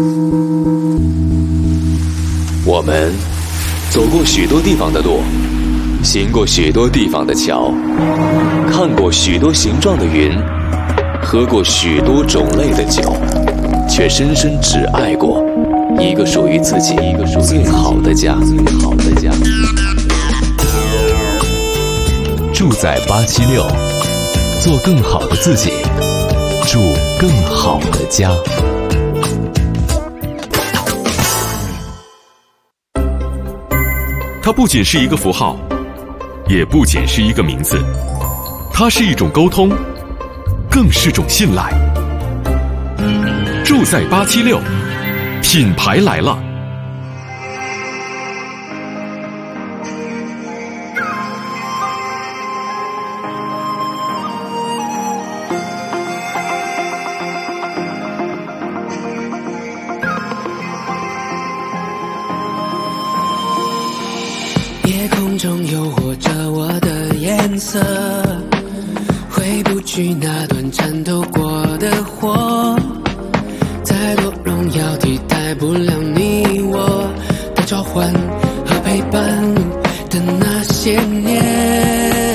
我们走过许多地方的路，行过许多地方的桥，看过许多形状的云，喝过许多种类的酒，却深深只爱过一个属于自己最好的家。住在876，做更好的自己，住更好的家。 它不仅是一个符号，也不仅是一个名字，它是一种沟通，更是种信赖。住在876，品牌来了。 夜空中诱惑着我的颜色，回不去那段战斗过的火，再多荣耀替代不了你我的召唤和陪伴的那些年。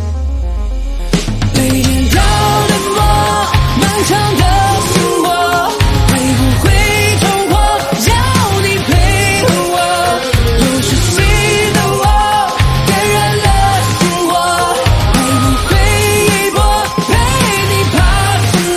被点掉的梦，漫长的生活，会不会冲破？要你陪着我，有时新的我点燃了心火，会不会一搏陪你怕什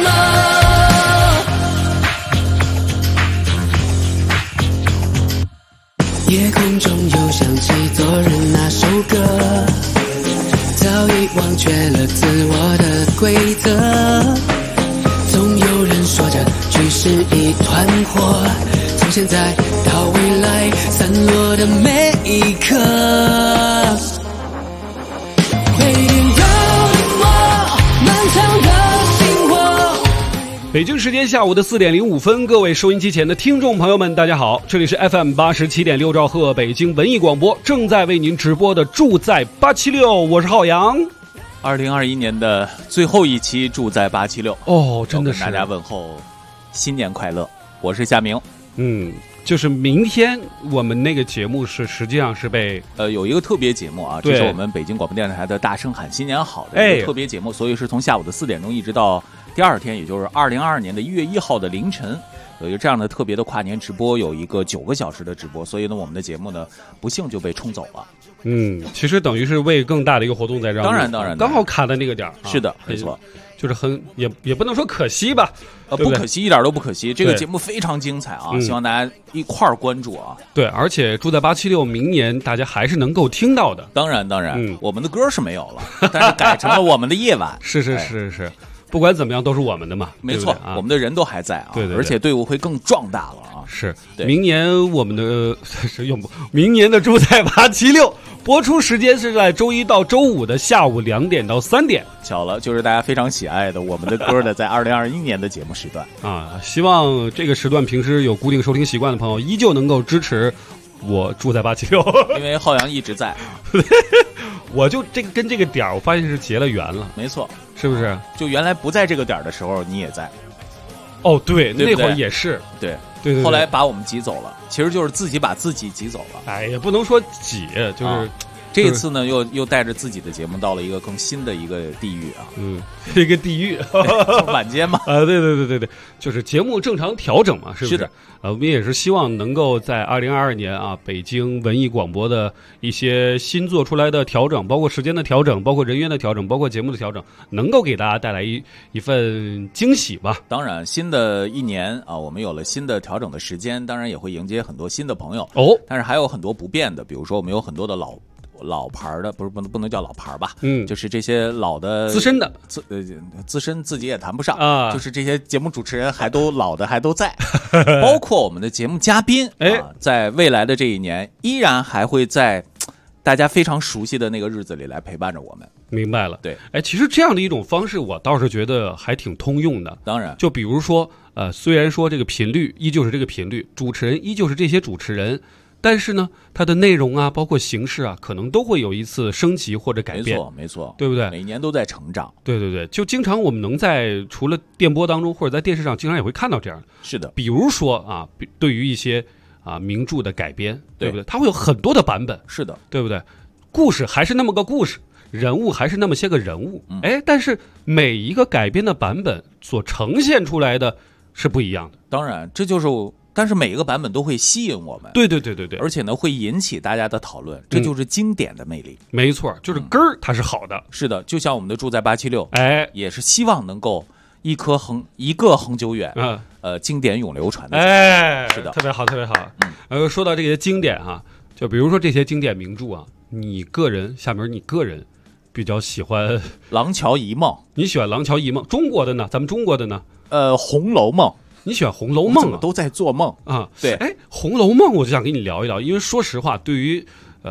么？夜空中又响起昨日那首歌，早已忘却了自我的规则，总有人说着去是一团火，从现在到未来散落的每一刻。被点掉的我，漫长的星火。 北京时间下午的4点05分，各位收音机前的听众朋友们，大家好，这里是 FM87.6兆赫北京文艺广播，正在为您直播的住在876，我是浩洋。 2021年的最后一期住在876 哦，真的是大家问候新年快乐，我是夏明。 就是明天我们那个节目实际上是被有一个特别节目啊，这是我们北京广播电视台的大声喊新年好的一个特别节目，所以是从下午的4点钟一直到第二天，也就是2022年的1月1号的凌晨，有一个这样的特别的跨年直播，有一个9个小时的直播，所以呢，我们的节目呢不幸就被冲走了。 其实等于是为更大的一个活动在让， 当然， 刚好卡在那个点儿。 是的，没错， 就是很也不能说可惜吧， 不可惜，一点都不可惜。这个节目非常精彩啊，希望大家一块儿关注啊。 对，而且住在876，明年大家还是能够听到的。 当然，我们的歌是没有了，但是改成了我们的夜晚。 是。不管怎么样都是我们的嘛， 没错，我们的人都还在啊， 对， 而且队伍会更壮大了啊。 是，明年我们的明年的住在876播出时间是在周一到周五的下午2点到3点。 巧了，就是大家非常喜爱的我们的歌的在2021年的节目时段啊。希望这个时段平时有固定收听习惯的朋友依旧能够支持我住在876， 因为浩洋一直在啊。 我就跟这个点儿，我发现是结了缘了。 没错， 是不是？ 就原来不在这个点儿的时候，你也在。 哦，对， 对那会儿也是。 对。 对， 后来把我们挤走了，其实就是自己把自己挤走了。 哎，也不能说挤，就是这一次呢，又带着自己的节目到了一个更新的一个地域啊。 这个地域晚间嘛。 对，就是节目正常调整嘛，是不是？ 是的。 我们也是希望能够在2022年啊，北京文艺广播的一些新做出来的调整，包括时间的调整，包括人员的调整，包括节目的调整，能够给大家带来一份惊喜吧。 当然，新的一年啊，我们有了新的调整的时间，当然也会迎接很多新的朋友哦。 但是还有很多不变的，比如说我们有很多的老牌的，不能叫老牌吧，就是这些老的资深的资深自己也谈不上啊， 就是这些节目主持人还都老的还都在，包括我们的节目嘉宾在未来的这一年依然还会在大家非常熟悉的那个日子里来陪伴着我们。 明白了， 对， 其实这样的一种方式，我倒是觉得还挺通用的。 当然， 就比如说，虽然说这个频率依旧是这个频率，主持人依旧是这些主持人。 但是呢，它的内容啊，包括形式啊，可能都会有一次升级或者改变。 没错， 对不对？ 每年都在成长。 对，就经常我们能在除了电波当中或者在电视上，经常也会看到这样的。 是的， 比如说啊，对于一些名著的改编，对不对？它会有很多的版本。 是的， 对不对？故事还是那么个故事，人物还是那么些个人物，但是每一个改编的版本所呈现出来的是不一样的。 当然，这就是。但是每一个版本都会吸引我们， 对， 而且呢会引起大家的讨论，这就是经典的魅力。 没错，就是根儿它是好的。 是的，就像我们的住在876，也是希望能够一个恒久远，经典永流传的。是的， 特别好。说到这些经典就比如说这些经典名著下面你个人比较喜欢《 廊桥遗梦》， 你喜欢《廊桥遗梦》？中国的呢？咱们中国的呢？ 《红楼梦》。 你喜欢《红楼梦》 都在做梦啊？ 对， 《红楼梦》我就想跟你聊一聊，因为说实话，对于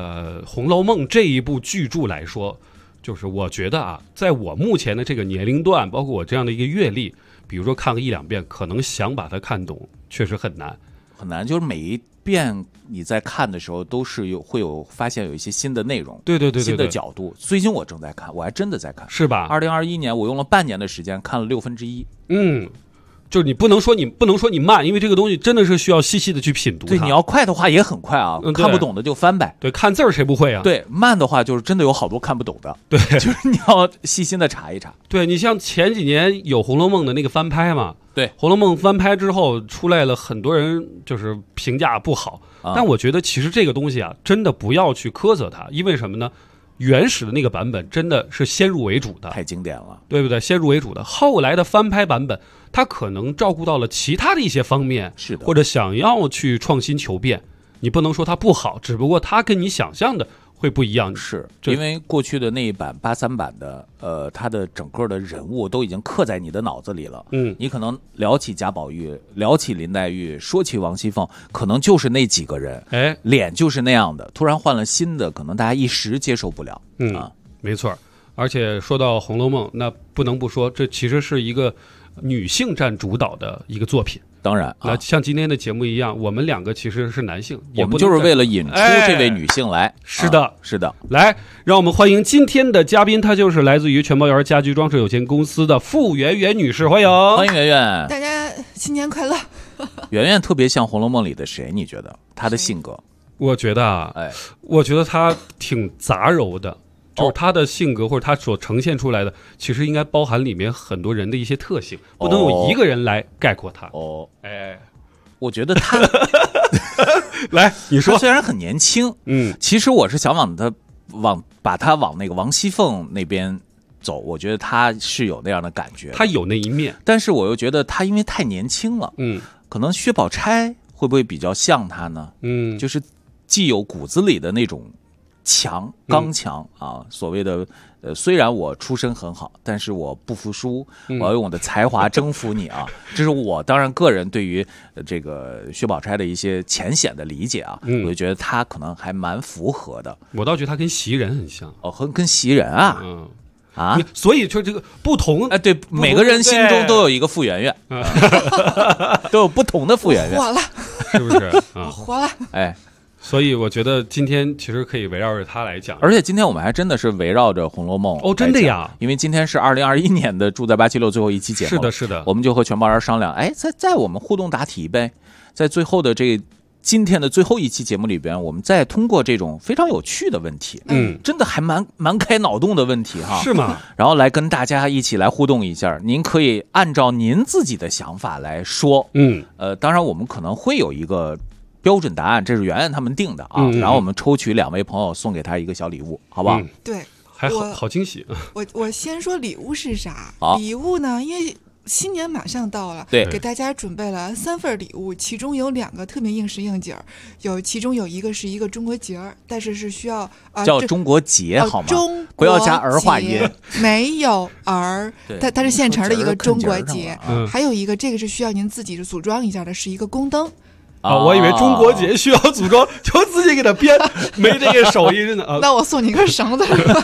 《红楼梦》这一部巨著来说，就是我觉得在我目前的这个年龄段，包括我这样的一个阅历，比如说看个1-2遍，可能想把它看懂，确实很难， 很难。就是每一遍你在看的时候，都是会有发现有一些新的内容， 对， 新的角度。最近我正在看，我还真的在看， 是吧 ？2021年我用了半年的时间看了1/6。 就是你不能说你慢，因为这个东西真的是需要细细的去品读它。 对，你要快的话也很快看不懂的就翻呗。 对，看字儿谁不会啊？ 对，慢的话就是真的有好多看不懂的。 对， 就是你要细心的查一查。 对，你像前几年有《红楼梦》的那个翻拍嘛， 对，《 红楼梦》翻拍之后出来了，很多人就是评价不好。但我觉得其实这个东西真的不要去苛责它，因为什么呢？原始的那个版本真的是先入为主的， 太经典了， 对不对？先入为主的，后来的翻拍版本，它可能照顾到了其他的一些方面， 是的， 或者想要去创新求变，你不能说它不好，只不过它跟你想象的会不一样。 是因为过去的那一版83版的，它的整个的人物都已经刻在你的脑子里了。你可能聊起贾宝玉，聊起林黛玉，说起王熙凤，可能就是那几个人，脸就是那样的。突然换了新的，可能大家一时接受不了。 没错。而且说到《红楼梦》，那不能不说，这其实是一个女性占主导的一个作品。 当然， 那像今天的节目一样，我们两个其实是男性， 我们就是为了引出这位女性来。 是的， 是的。 来，让我们欢迎今天的嘉宾，她就是来自于全包园家居装饰有限公司的傅媛媛女士，欢迎， 欢迎媛媛。 大家新年快乐。 媛媛特别像《红楼梦》里的谁？你觉得她的性格？ 我觉得我觉得她挺杂糅的。就是他的性格或者他所呈现出来的，其实应该包含里面很多人的一些特性，不能有一个人来概括他。 我觉得他来，你说， 他虽然很年轻，其实我是想把他往那个王熙凤那边走，我觉得他是有那样的感觉， 他有那一面， 但是我又觉得他因为太年轻了，可能薛宝钗会不会比较像他呢？就是既有骨子里的那种刚强所谓的虽然我出身很好，但是我不服输，我要用我的才华征服你这是我当然个人对于这个薛宝钗的一些浅显的理解我就觉得他可能还蛮符合的。 我倒觉得他跟袭人很像跟袭人所以就这个不同对，每个人心中都有一个傅媛媛都有不同的傅媛媛， 火了是不是火了所以我觉得今天其实可以围绕着它来讲， 而且今天我们还真的是围绕着《红楼梦》 真的呀， 因为今天是2021年的住在876最后一期节目， 是的， 我们就和全包人商量，在我们互动答题呗，在最后的今天的最后一期节目里边，我们再通过这种非常有趣的问题，真的还蛮开脑洞的问题是吗？ 然后来跟大家一起来互动一下，您可以按照您自己的想法来说，当然我们可能会有一个标准答案，这是圆圆他们定的然后我们抽取2位朋友送给他一个小礼物，好不好？ 对， 还好惊喜。 我先说礼物是啥？礼物呢，因为新年马上到了， 对， 给大家准备了3份礼物，其中有2个特别应时应景其中有一个是一个中国节但是是需要叫中国节好吗？不要加儿化音， 没有儿，它是现成的一个中国节还有一个这个是需要您自己组装一下的，是一个宫灯。 我以为中国节需要组装，就自己给它编，没这个手艺真的那我送你一根绳子。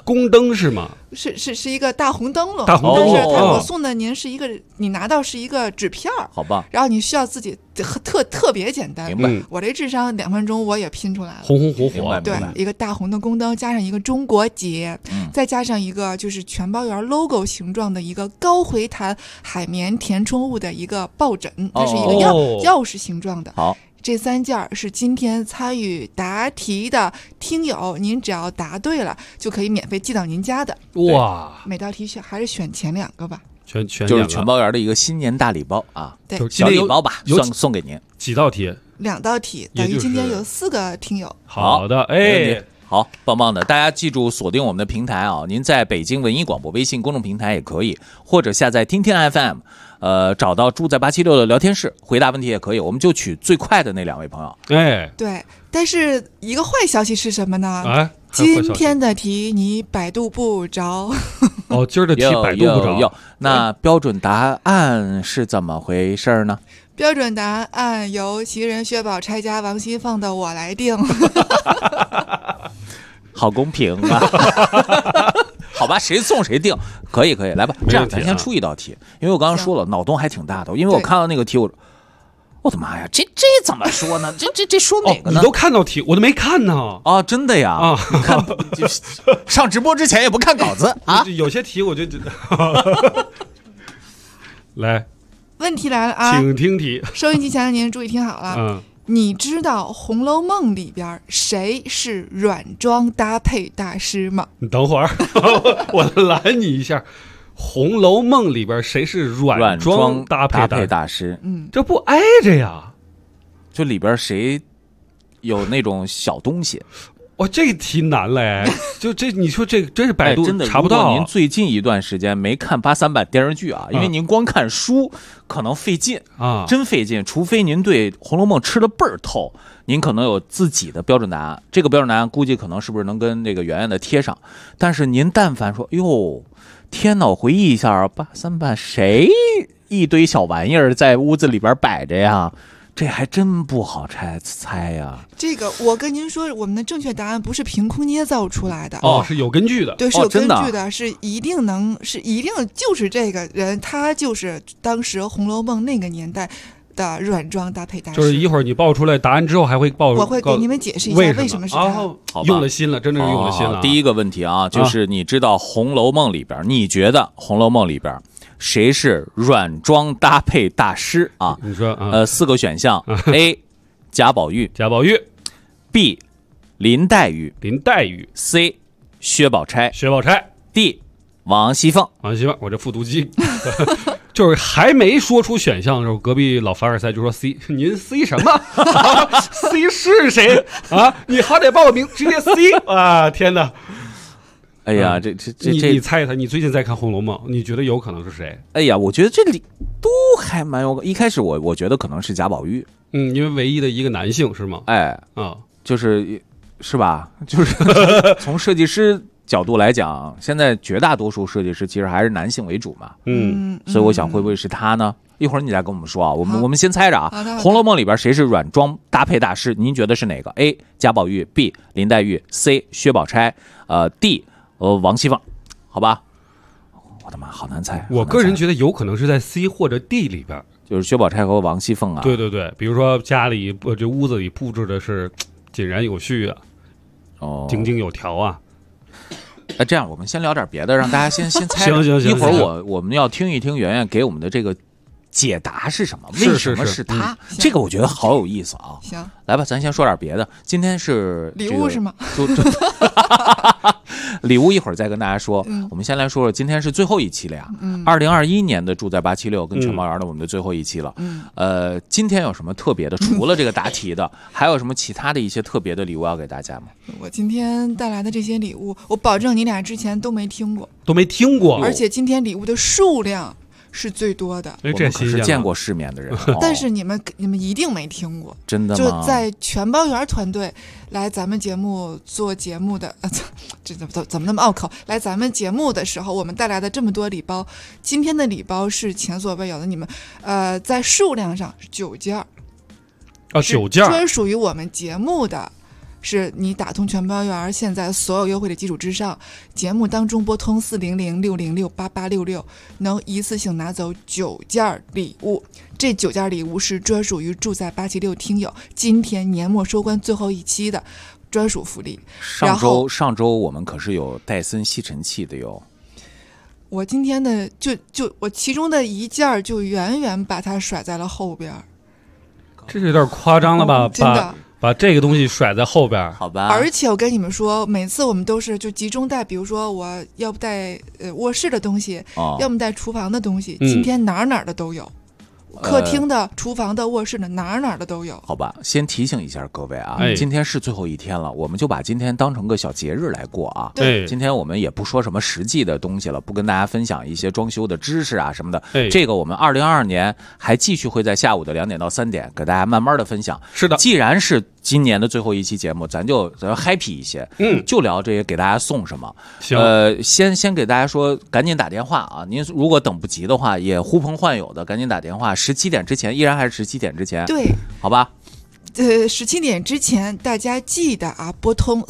宫灯是吗？ 是一个大红灯笼， 大红灯笼。 但是我送的您是一个，你拿到是一个纸片儿， 好吧？ 然后你需要自己特别简单。 明白。 我这智商2分钟我也拼出来了， 红红火火。 对，一个大红的宫灯，加上一个中国结，再加上一个就是全包园 logo 形状的一个高回弹海绵填充物的一个抱枕，它是一个钥匙形状的。 好。 这3件是今天参与答题的听友，您只要答对了就可以免费寄到您家的。 哇！ 每道题还是选前2个吧， 就是全包园的一个新年大礼包啊， 对， 小礼包吧，送给您。 几道题 ？2道题，等于今天有4个听友。 好的，哎。 好，棒棒的！大家记住锁定我们的平台啊，您在北京文艺广播微信公众平台也可以，或者下载听听 FM，找到住在876的聊天室，回答问题也可以。我们就取最快的那2位朋友。 哎， 对，但是一个坏消息是什么呢？ 哎， 今天的题你百度不着。 哦，今儿的题百度不着。 那标准答案是怎么回事呢？ 标准答案由奇人薛宝钗加王熙凤的我来定。 好公平啊！好吧，谁送谁定，可以，来吧。这样咱先出一道题，因为我刚刚说了，脑洞还挺大的。因为我看到那个题，我的妈呀，这怎么说呢？这说哪个呢？ 你都看到题，我都没看呢。 啊，真的呀！啊，你看，上直播之前也不看稿子啊。 有些题我就来， 问题来了啊， 请听题。 收音机前的您注意听好了。你知道《红楼梦》里边谁是软装搭配大师吗？ 你等会儿，我拦你一下，《红楼梦》里边谁是软装搭配大师？ 这不挨着呀？ 就里边谁有那种小东西？ 哇，这题难嘞！就这，你说这真是百度真的查不到。 您最近一段时间没看83版电视剧啊，因为您光看书可能费劲啊，真费劲。除非您对《红楼梦》吃的倍儿透，您可能有自己的标准答案。这个标准答案估计可能是不是能跟这个圆圆的贴上？但是您但凡说，哟，天哪，我回忆一下83版谁一堆小玩意儿在屋子里边摆着呀？这还真不好猜呀！ 这个我跟您说，我们的正确答案不是凭空捏造出来的是有根据的。 对，是有根据的，是一定就是这个人，他就是当时《红楼梦》那个年代的软装搭配大师。 就是一会儿你报出来答案之后，还会我会给你们解释一下为什么是他。 用了心了，真的是用了心了。 第一个问题啊，就是你知道《红楼梦》里边，你觉得《红楼梦》里边谁是软装搭配大师啊？ 你说 4个选项：A. 贾宝玉，B. 林黛玉，C. 薛宝钗，D. 王熙凤。 我这复读机就是还没说出选项的时候，隔壁老凡尔赛就说 C， 您 C 什么？C 是谁啊？你好歹报个名，直接 C 啊！天哪！ 哎呀， 你猜一猜，你最近在看《红楼梦》，你觉得有可能是谁？ 哎呀，我觉得这里都还蛮有。一开始我觉得可能是贾宝玉， 因为唯一的一个男性是吗？ 是吧？就是从设计师角度来讲，现在绝大多数设计师其实还是男性为主嘛。所以我想会不会是他呢？一会儿你再跟我们说啊。我们先猜着啊，《红楼梦》里边谁是软装搭配大师？您觉得是哪个 ？A. 贾宝玉 ，B. 林黛玉 ，C. 薛宝钗，D. 王熙凤，好吧？我的妈，好难猜！ 我个人觉得有可能是在 C 或者 D 里边， 就是薛宝钗和王熙凤啊。 对，比如说家里这屋子里布置的是井然有序啊，井井有条啊。 这样我们先聊点别的，让大家先猜。 行， 一会儿我们要听一听圆圆给我们的这个解答是什么？为什么是他？这个我觉得好有意思啊！ 行， 来吧，咱先说点别的。今天是礼物是吗？ 礼物一会儿再跟大家说。我们先来说说今天是最后一期了呀。2021年的住在876跟全猫园的我们的最后一期了。今天有什么特别的？除了这个答题的，还有什么其他的一些特别的礼物要给大家吗？ 我今天带来的这些礼物，我保证你俩之前都没听过， 而且今天礼物的数量是最多的。 我们可是见过世面的人。 但是你们一定没听过。 真的吗？ 就在全包园团队来咱们节目做节目的，这怎么那么拗口？来咱们节目的时候，我们带来的这么多礼包，今天的礼包是前所未有的。你们在数量上是9件 ，9件专属于我们节目的是你打通全包圆现在所有优惠的基础之上，节目当中拨通400-606-8866，能一次性拿走9件礼物。这9件礼物是专属于住在876听友今天年末收官最后一期的专属福利。 上周我们可是有戴森吸尘器的哟。 我今天的我其中的一件就远远把它甩在了后边。 这是有点夸张了吧？ 真的。 把这个东西甩在后边， 好吧。 而且我跟你们说，每次我们都是就集中带，比如说我要不带卧室的东西，要么带厨房的东西，今天哪儿的都有。客厅的、厨房的、卧室的，哪儿的都有。 好吧，先提醒一下各位啊，今天是最后一天了，我们就把今天当成个小节日来过啊。 对， 今天我们也不说什么实际的东西了，不跟大家分享一些装修的知识啊什么的。这个我们2022年还继续会在下午的2点到3点给大家慢慢的分享。 是的， 既然是今年的最后一期节目，咱就happy 一些，就聊这些给大家送什么。 行， 先给大家说，赶紧打电话啊！您如果等不及的话，也呼朋唤友的赶紧打电话。17点之前，依然还是17点之前， 对， 好吧 ？17点之前，大家记得啊，拨通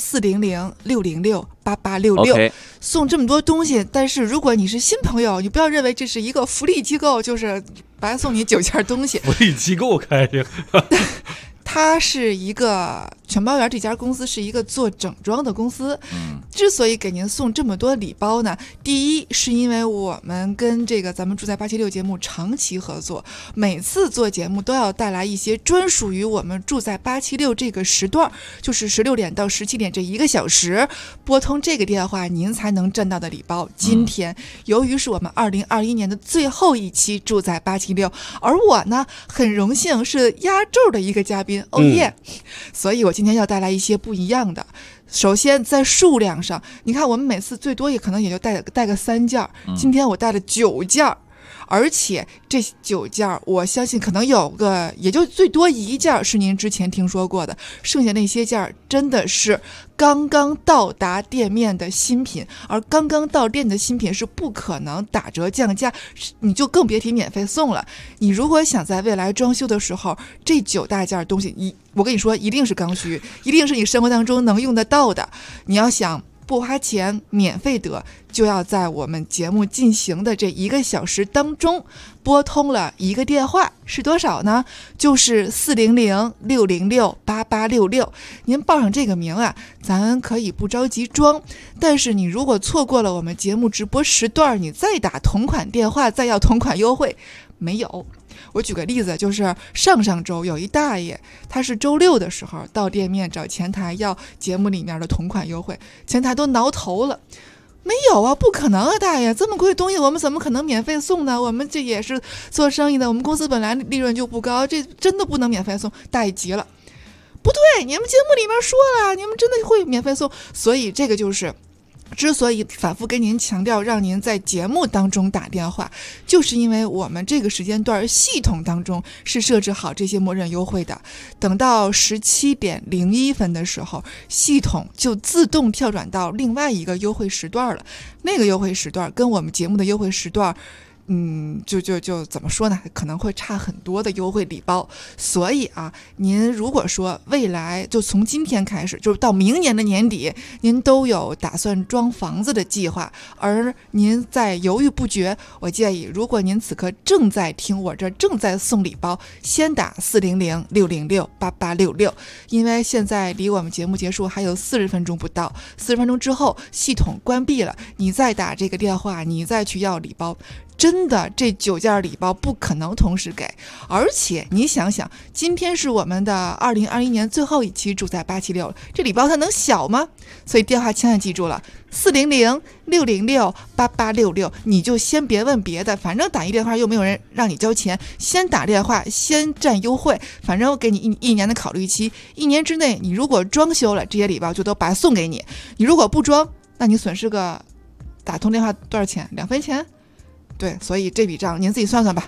400-606-8866，送这么多东西。但是如果你是新朋友，你不要认为这是一个福利机构，就是白送你9件东西。 福利机构开的。 它是一个全包圆，这家公司是一个做整装的公司。之所以给您送这么多礼包呢，第一是因为我们跟这个咱们住在876节目长期合作，每次做节目都要带来一些专属于我们住在876这个时段，就是16点到17点这1个小时，拨通这个电话您才能占到的礼包。今天由于是我们2021年的最后一期住在876，而我呢很荣幸是压轴的一个嘉宾。哦耶！所以我今天要带来一些不一样的。首先在数量上，你看我们每次最多也可能也就带个3件，今天我带了9件。而且这9件我相信可能有个也就最多1件是您之前听说过的，剩下那些件真的是刚刚到达店面的新品，而刚刚到店的新品是不可能打折降价，你就更别提免费送了。你如果想在未来装修的时候，这9大件东西我跟你说一定是刚需，一定是你生活当中能用得到的。你要想不花钱免费得，就要在我们节目进行的这1个小时当中拨通了一个电话，是多少呢？就是400-606-8866。您报上这个名啊，咱可以不着急装，但是你如果错过了我们节目直播时段，你再打同款电话再要同款优惠，没有。我举个例子，就是上周有一大爷，他是周6的时候到店面找前台要节目里面的同款优惠，前台都挠头了，没有啊，不可能啊，大爷，这么贵的东西我们怎么可能免费送呢？我们这也是做生意的，我们公司本来利润就不高，这真的不能免费送。大爷急了，不对，你们节目里面说了，你们真的会免费送，所以这个就是之所以反复跟您强调让您在节目当中打电话，就是因为我们这个时间段系统当中是设置好这些默认优惠的，等到17点01分的时候，系统就自动跳转到另外一个优惠时段了。那个优惠时段跟我们节目的优惠时段就怎么说呢？可能会差很多的优惠礼包。所以啊，您如果说未来就从今天开始，就是到明年的年底，您都有打算装房子的计划，而您在犹豫不决，我建议，如果您此刻正在听我这正在送礼包，先打400-606-8866，因为现在离我们节目结束还有40分钟不到，40分钟之后系统关闭了，你再打这个电话，你再去要礼包。真的，这9件礼包不可能同时给，而且你想想，今天是我们的2021年最后一期住在876，这礼包它能小吗？所以电话千万记住了，400-606-8866，你就先别问别的，反正打一电话又没有人让你交钱，先打电话，先占优惠，反正我给你一年的考虑期，1年之内你如果装修了，这些礼包就都白送给你，你如果不装，那你损失个打通电话多少钱？2分钱。对，所以这笔账您自己算算吧。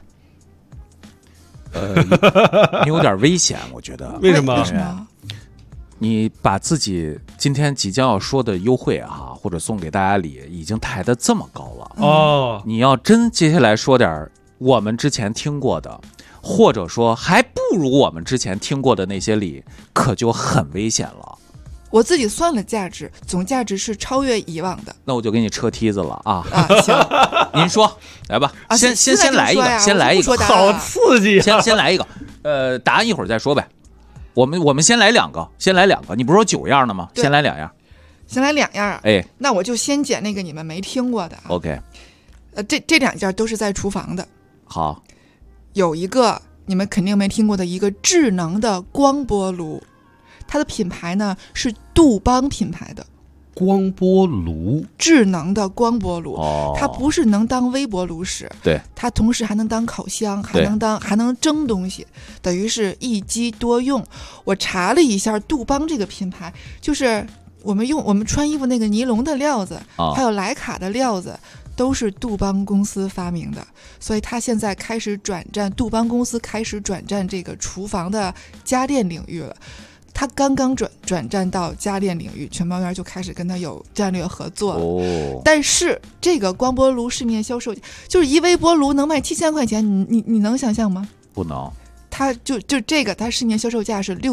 你有点危险，我觉得。 为什么？ 为什么？ 你把自己今天即将要说的优惠啊，或者送给大家礼，已经抬得这么高了哦。 你要真接下来说点我们之前听过的，或者说还不如我们之前听过的那些礼，可就很危险了。 我自己算了价值，总价值是超越以往的。 那我就给你撤梯子了啊！ 行， 您说来吧，先来一个，先来一个， 好刺激！ 先来一个，答案一会儿再说呗。我们先来两个，你不是说9样的吗？先来2样， 先来2样。 哎， 那我就先捡那个你们没听过的。 OK， 这2件都是在厨房的。 好， 有一个你们肯定没听过的一个智能的光波炉。它的品牌呢是杜邦品牌的光波炉， 智能的光波炉。它不是能当微波炉使， 对， 它同时还能当烤箱，还能蒸东西，等于是一机多用。我查了一下杜邦这个品牌，就是我们穿衣服那个尼龙的料子，还有莱卡的料子，都是杜邦公司发明的，所以它现在开始杜邦公司开始转战这个厨房的家电领域了。他刚刚转战到家电领域，全猫园就开始跟他有战略合作了。但是这个光波炉市面销售就是一微波炉能卖7000块钱，你能想象吗？ 不能。 它就这个，它市面销售价是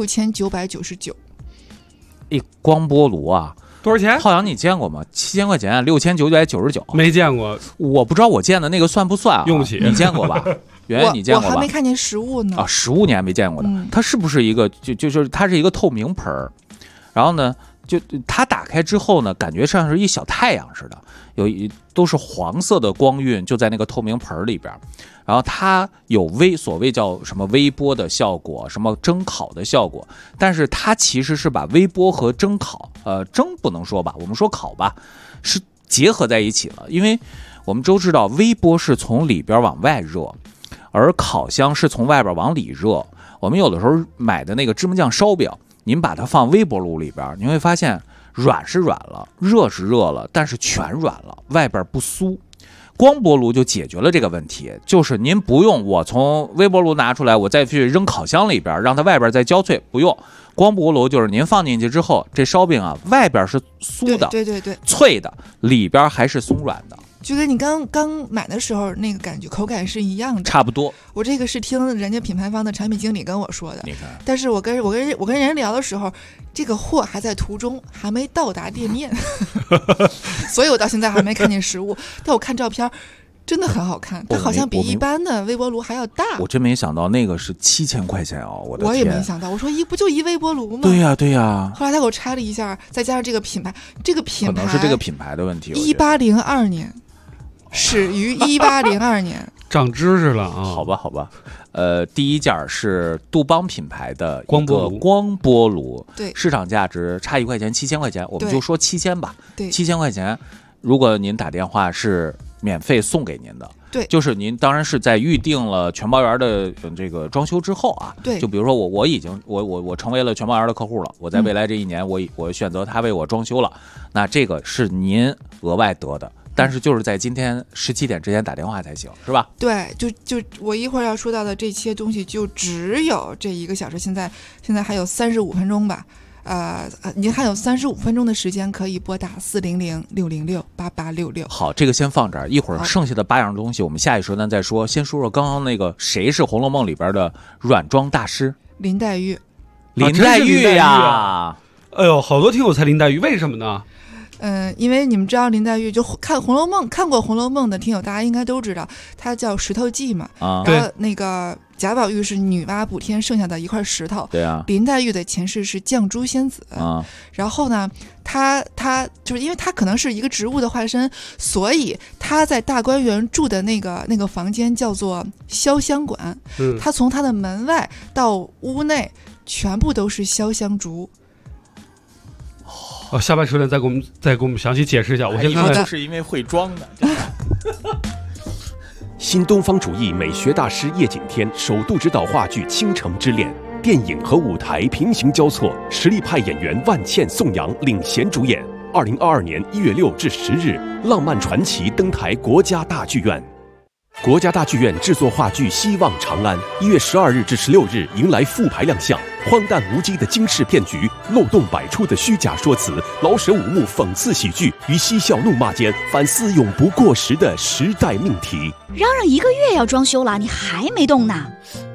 6999。 光波炉啊， 多少钱？ 浩洋你见过吗？7000块钱，6999。 没见过， 我不知道我见的那个算不算啊？ 用不起。 你见过吧？圆圆，你见过吧？ 我还没看见实物呢。 实物你还没见过的。它是不是一个就是它是一个透明盆儿，然后呢，就它打开之后呢，感觉像是一小太阳似的，都是黄色的光晕就在那个透明盆里边，然后它有所谓叫什么微波的效果，什么蒸烤的效果，但是它其实是把微波和蒸烤，蒸不能说吧，我们说烤吧，是结合在一起了，因为我们都知道微波是从里边往外热。而烤箱是从外边往里热，我们有的时候买的那个芝麻酱烧饼，您把它放微波炉里边，你会发现软是软了，热是热了，但是全软了，外边不酥。光波炉就解决了这个问题，就是您不用我从微波炉拿出来，我再去扔烤箱里边，让它外边再焦脆，不用。光波炉就是您放进去之后，这烧饼啊，外边是酥的， 对， 脆的，里边还是松软的。 就跟你刚买的时候那个感觉口感是一样的， 差不多。 我这个是听人家品牌方的产品经理跟我说的， 你看， 但是我跟人聊的时候，这个货还在途中，还没到达店面，所以我到现在还没看见实物。但我看照片，真的很好看，它好像比一般的微波炉还要大。 我真没想到那个是7000块钱哦！ 我也没想到，我说不就一微波炉吗？ 对呀。 后来他给我拆了一下，再加上这个品牌可能是这个品牌的问题。 1802年。始于1802年， 长知识了啊！ 好吧，第一件是杜邦品牌的光波炉， 对， 市场价值差1块钱，7000块钱，我们就说7000吧。 对 ，7000块钱，如果您打电话是免费送给您的。 对， 就是您当然是在预定了全包园的这个装修之后啊。 对， 就比如说我已经我成为了全包园的客户了，我在未来这1年我选择他为我装修了，那这个是您额外得的。但是就是在今天17点之前打电话才行，是吧？ 对，就我一会儿要说到的这些东西，就只有这1个小时。现在还有35分钟吧，您还有35分钟的时间可以拨打400-606-8866。 好，这个先放这儿，一会儿剩下的8样东西我们下一时段再说。先说说刚刚那个谁是《红楼梦》里边的软装大师？ 林黛玉。 林黛玉呀！ 哎呦，好多听友猜林黛玉，为什么呢？ 因为你们知道林黛玉就看过《红楼梦》的听友，大家应该都知道，她叫石头记嘛。然后那个贾宝玉是女娲补天剩下的一块石头。 对啊。 林黛玉的前世是绛珠仙子。然后呢，她就是因为她可能是一个植物的化身，所以她在大观园住的那个房间叫做潇湘馆。她从她的门外到屋内全部都是潇湘竹。 下半时段再给我们详细解释一下。我先看看， 就是因为会装的。 新东方主义美学大师叶景天首度执导话剧《倾城之恋》，电影和舞台平行交错，实力派演员万茜、宋阳领衔主演。2022年1月6至10日，浪漫传奇登台国家大剧院。国家大剧院制作话剧《希望长安》，1月12日至16日迎来复排亮相。荒诞无稽的惊世骗局，漏洞百出的虚假说辞，老舍五幕讽刺喜剧，于嬉笑怒骂间反思永不过时的时代命题。 嚷嚷1个月要装修了，你还没动呢？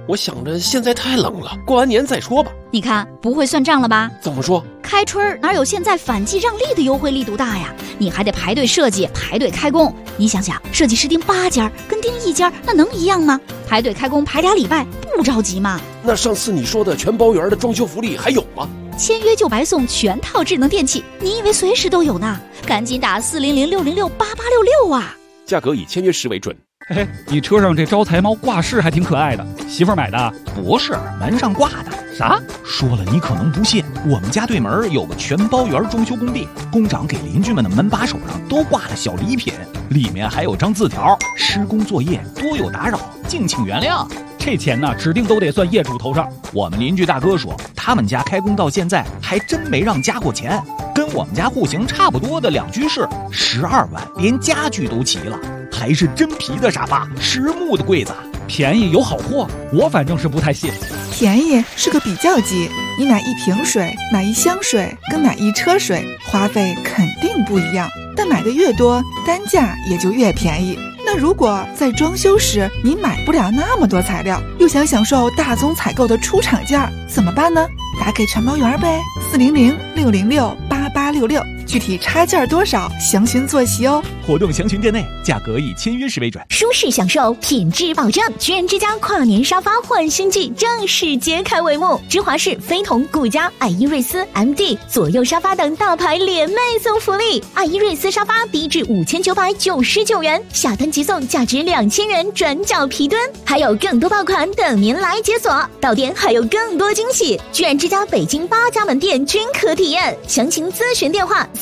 我想着现在太冷了，过完年再说吧。 你看，不会算账了吧？ 怎么说？ 开春哪有现在反季让利的优惠力度大呀？你还得排队设计，排队开工。你想想，设计师订8家跟订1家，那能一样吗？排队开工排2礼拜，不着急吗？ 那上次你说的全包圆的装修福利还有吗？ 签约就白送全套智能电器，你以为随时都有呢？赶紧打400-606-8866啊！ 价格以签约时为准。 嘿嘿，你车上这招财猫挂饰还挺可爱的，媳妇儿买的？ 不是，门上挂的。 啥？ 说了你可能不信，我们家对门有个全包圆装修工地，工长给邻居们的门把手上都挂了小礼品，里面还有张字条：施工作业多有打扰，敬请原谅。 这钱呢，指定都得算业主头上。 我们邻居大哥说，他们家开工到现在还真没让加过钱，跟我们家户型差不多的2居室，12万，连家具都齐了，还是真皮的沙发，实木的柜子， 便宜有好货，我反正是不太信。 便宜是个比较级，你买1瓶水、买1箱水跟买1车水，花费肯定不一样，但买的越多，单价也就越便宜。那如果在装修时你买不了那么多材料，又想享受大宗采购的出厂价，怎么办呢？打给全包圆呗，400-606-8866，具体差价多少，详询坐席哦。 活动详询店内，价格以签约时为准。 舒适享受，品质保证。居然之家跨年沙发换新季正式揭开帷幕，芝华士、飞同、顾家、爱依瑞斯、MD 左右沙发等大牌联袂送福利。爱依瑞斯沙发低至5999元，下单即送价值2000元转角皮墩，还有更多爆款等您来解锁。到店还有更多惊喜，居然之家北京8家门店均可体验。详情咨询电话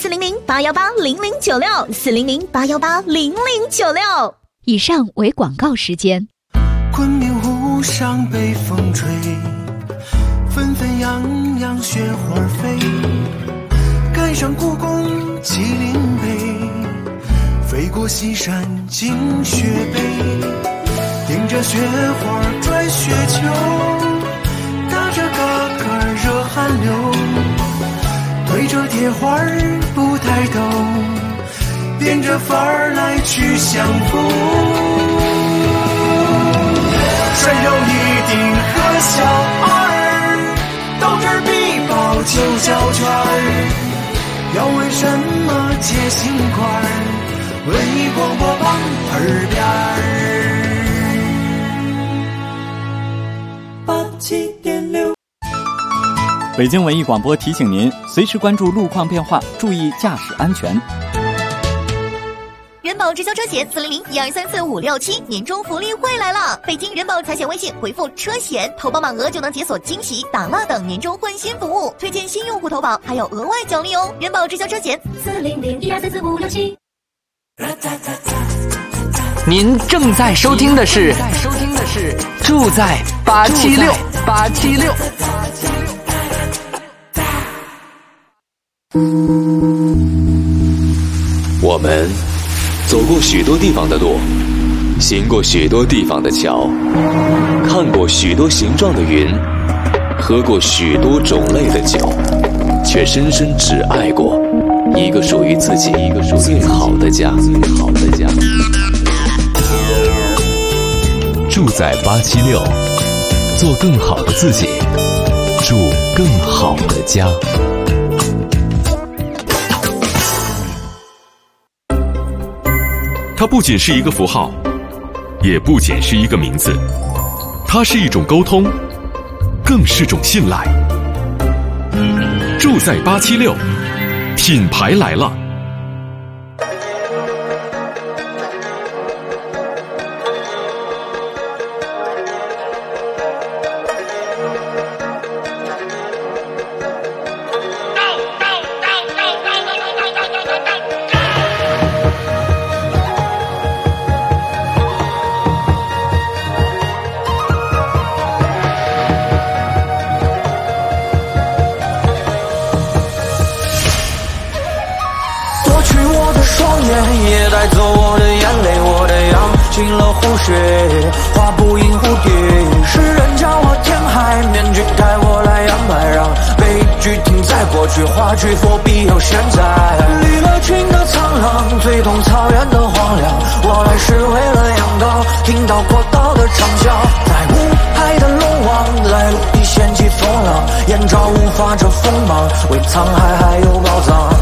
400-818-0096，400-818-0096。 以上为广告时间。 昆明湖上被风吹，纷纷扬扬雪花飞，赶上故宫麒麟碑，飞过西山进雪碑，顶着雪花拽雪球，打着嘎嘎热汗流，对着铁花不抬头，变着法儿来去相逢。谁有一顶和小二，斗智必报9小圈儿，要为什么结心块儿？文艺广播旁耳边87.6。 北京文艺广播提醒您，随时关注路况变化，注意驾驶安全。 人保直销车险400-1234-567年终福利会来了！北京人保财险微信回复车险，投保满额就能解锁惊喜、打蜡等年终换新服务，推荐新用户投保还有额外奖励哦！人保直销车险400-1234-567。 您正在收听的是住在876。 我们走过许多地方的路，行过许多地方的桥，看过许多形状的云，喝过许多种类的酒，却深深只爱过一个属于自己最好的家。 住在876，做更好的自己，住更好的家。它不仅是一个符号，也不仅是一个名字，它是一种沟通，更是种信赖。住在876，品牌来了。 也带走我的眼泪，我的羊进了湖水，话不赢蝴蝶。世人叫我天海，面具带我来安排，让悲剧停在过去，话剧佛必有现在。离了群的苍狼，最懂草原的荒凉，我来是为了养道，听到国道的长啸，在雾海的人找无法这锋芒，为沧海还有宝藏。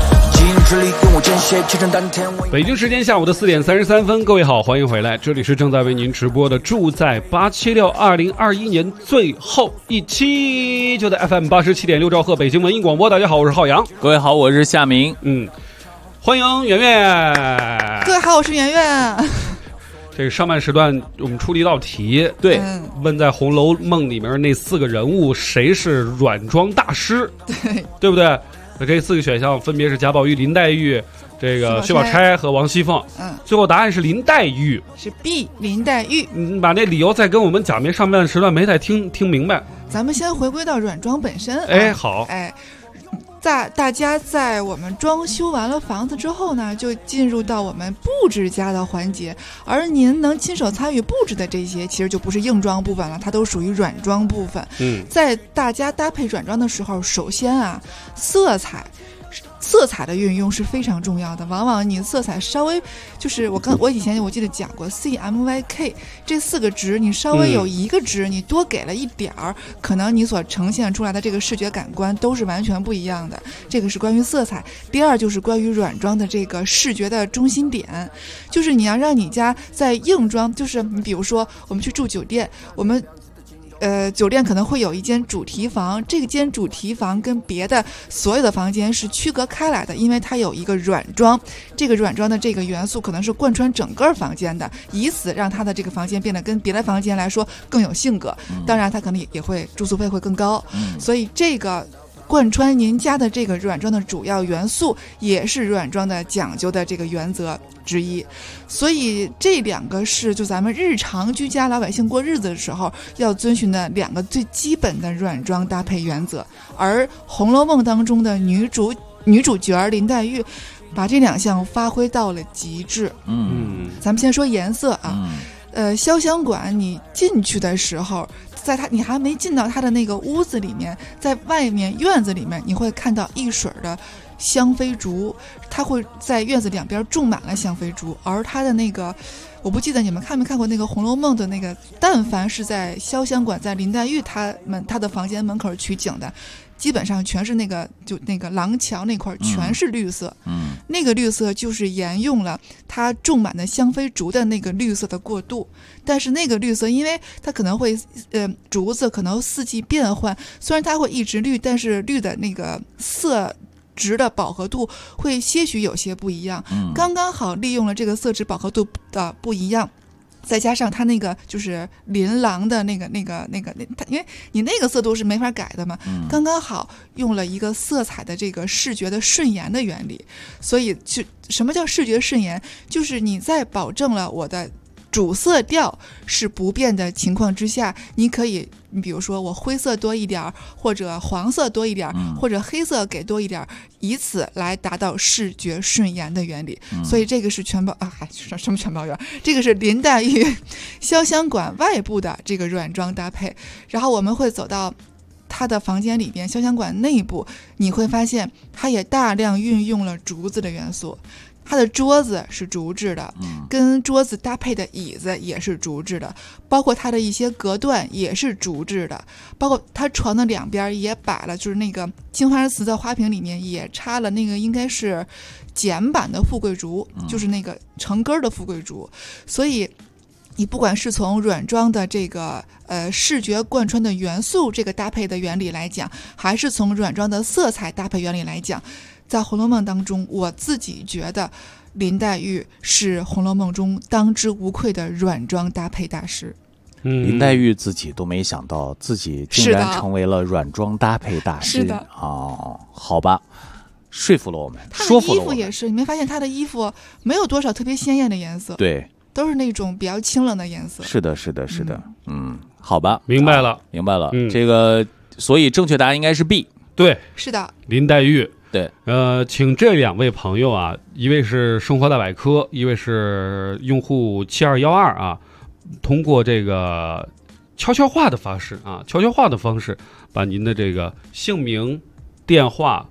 北京时间下午的4点33分，各位好，欢迎回来，这里是正在为您直播的住在876 2021年最后一期，就在 FM 87.6兆赫北京文艺广播。大家好，我是浩洋。 各位好，我是夏明。 欢迎圆圆。 各位好，我是圆圆。 这个上半时段我们出了一道题， 对， 问在《红楼梦》里面那4个人物谁是软装大师，对不对？这4个选项分别是贾宝玉、林黛玉、这个薛宝钗和王熙凤。最后答案是林黛玉， 是 B 林黛玉。 你把那理由再跟我们讲遍，上半时段没太听明白。 咱们先回归到软装本身。 好。 大家在我们装修完了房子之后呢，就进入到我们布置家的环节，而您能亲手参与布置的这些，其实就不是硬装部分了，它都属于软装部分。在大家搭配软装的时候，首先啊，色彩的运用是非常重要的。往往你色彩稍微就是我以前我记得讲过 CMYK 这4个值，你稍微有一个值，你多给了一点儿，可能你所呈现出来的这个视觉感官都是完全不一样的。这个是关于色彩。第二就是关于软装的这个视觉的中心点，就是你要让你家在硬装，就是你比如说我们去住酒店，我们酒店可能会有一间主题房，这间主题房跟别的所有的房间是区隔开来的，因为它有一个软装，这个软装的这个元素可能是贯穿整个房间的，以此让它的这个房间变得跟别的房间来说更有性格。当然它可能也会住宿费会更高，所以这个贯穿您家的这个软装的主要元素也是软装的讲究的这个原则之一。所以这2个是就咱们日常居家老百姓过日子的时候要遵循的2个最基本的软装搭配原则。而《红楼梦》当中的女主角林黛玉把这2项发挥到了极致。咱们先说颜色啊。潇湘馆你进去的时候，你还没进到它的那个屋子里面，在外面院子里面你会看到一水的香妃竹，它会在院子两边种满了香妃竹。而它的那个我不记得你们看没看过那个《红楼梦》的那个，但凡是在潇湘馆在林黛玉她的房间门口取景的，基本上全是那个廊桥那块全是绿色。那个绿色就是沿用了它种满的香妃竹的那个绿色的过渡。但是那个绿色因为它可能会竹子可能4季变换，虽然它会一直绿，但是绿的那个色值的饱和度会些许有些不一样。刚刚好利用了这个色值饱和度的不一样，再加上它那个就是琳琅的那个，因为你那个色度是没法改的嘛，刚刚好用了一个色彩的这个视觉的顺延的原理。所以什么叫视觉顺延？就是你在保证了我的主色调是不变的情况之下，你比如说我灰色多一点，或者黄色多一点，或者黑色给多一点，以此来达到视觉顺延的原理。所以这个是什么全包圆？这个是林黛玉潇湘馆外部的这个软装搭配。然后我们会走到他的房间里边，潇湘馆内部你会发现他也大量运用了竹子的元素。它的桌子是竹制的，跟桌子搭配的椅子也是竹制的，包括它的一些隔断也是竹制的，包括它床的两边也摆了，就是那个青花瓷的花瓶里面也插了那个应该是简版的富贵竹，就是那个成根的富贵竹。所以你不管是从软装的这个视觉贯穿的元素这个搭配的原理来讲，还是从软装的色彩搭配原理来讲，在《红楼梦》当中，我自己觉得林黛玉是《红楼梦》中当之无愧的软装搭配大师。 林黛玉自己都没想到自己竟然成为了软装搭配大师。 是的。 好吧，说服了我们， 说服了我们。她的衣服也是，你没发现她的衣服没有多少特别鲜艳的颜色？ 对， 都是那种比较清冷的颜色。 是的。好吧， 明白了。 这个，所以正确答案应该是 B。 对， 是的， 林黛玉。 对， 请这2位朋友啊，一位是生活大百科，一位是用户7212啊，通过这个悄悄话的方式把您的这个姓名、电话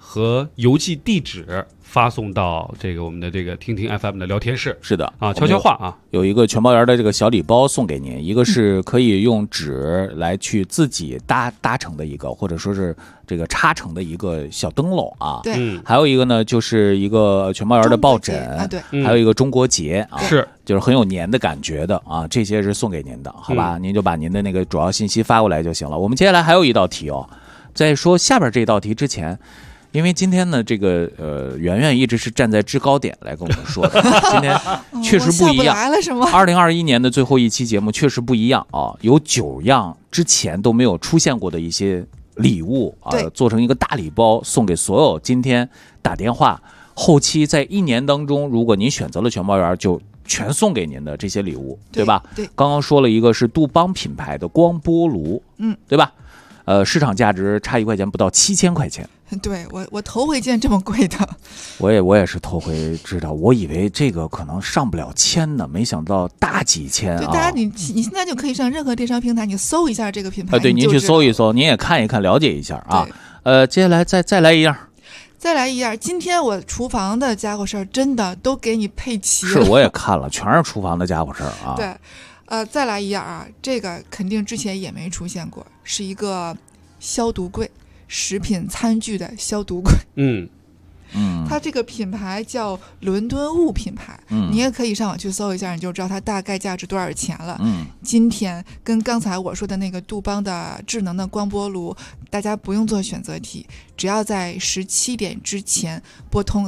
和邮寄地址发送到这个我们的这个听听 FM 的聊天室。 是的啊，悄悄话啊， 有一个全包圆的这个小礼包送给您，一个是可以用纸来去自己搭成的一个，或者说是这个插成的一个小灯笼啊。 对， 还有一个呢，就是一个全包圆的抱枕啊，对， 还有一个中国结啊， 是， 就是很有年的感觉的啊，这些是送给您的，好吧？您就把您的那个主要信息发过来就行了。我们接下来还有一道题哦，在说下边这道题之前。因为今天呢，这个圆圆一直是站在制高点来跟我们说的，今天确实不一样。2021年的最后一期节目确实不一样啊，有9样之前都没有出现过的一些礼物啊，做成一个大礼包送给所有今天打电话后期在1年当中，如果您选择了全包圆，就全送给您的这些礼物，对吧？ 对。 刚刚说了一个是杜邦品牌的光波炉，对吧？市场价值差1块钱不到7000块钱。 对，我头回见这么贵的。 我也是头回知道，我以为这个可能上不了1000呢，没想到大几千啊！ 对，大家你现在就可以上任何电商平台，你搜一下这个品牌。 对，您去搜一搜，您也看一看，了解一下啊。接下来再来一样。 再来一样，今天我厨房的家伙事儿真的都给你配齐了。 是，我也看了，全是厨房的家伙事儿啊。 对，再来一样啊，这个肯定之前也没出现过，是一个消毒柜。食品餐具的消毒柜，它这个品牌叫伦敦雾品牌，你也可以上网去搜一下，你就知道它大概价值多少钱了。今天跟刚才我说的那个杜邦的智能的光波炉，大家不用做选择题，只要在17点之前拨通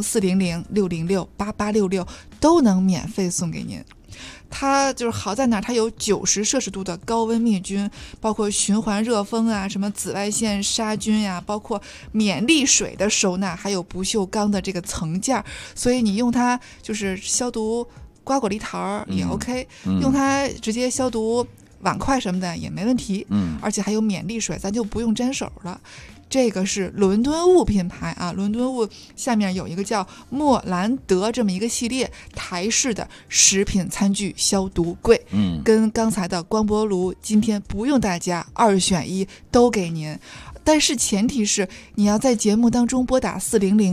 400-606-8866，都能免费送给您。它就是好在哪儿？它有90摄氏度的高温灭菌，包括循环热风啊，什么紫外线杀菌呀，包括免沥水的收纳，还有不锈钢的这个层件，所以你用它就是消毒瓜果梨桃也 OK，用它直接消毒碗筷什么的也没问题。而且还有免沥水，咱就不用沾手了。这个是伦敦雾品牌啊，伦敦雾下面有一个叫莫兰德这么一个系列台式的食品餐具消毒柜，跟刚才的光波炉今天不用大家2选1都给您，但是前提是你要在节目当中拨打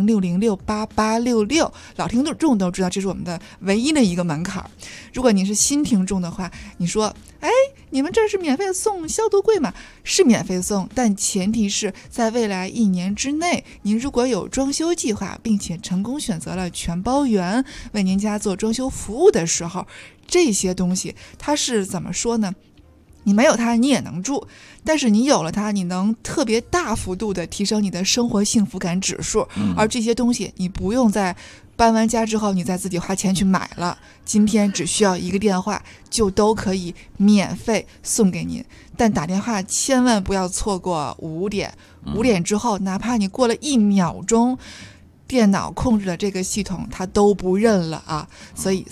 400-606-8866，老听众都知道这是我们的唯一的一个门槛。如果你是新听众的话，你说你们这是免费送消毒柜吗？是免费送，但前提是在未来1年之内，您如果有装修计划，并且成功选择了全包圆为您家做装修服务的时候，这些东西它是怎么说呢？你没有它你也能住，但是你有了它，你能特别大幅度的提升你的生活幸福感指数。而这些东西你不用在搬完家之后你再自己花钱去买了，今天只需要一个电话就都可以免费送给您。但打电话千万不要错过5点，5点之后哪怕你过了1秒钟，电脑控制的这个系统它都不认了啊！所以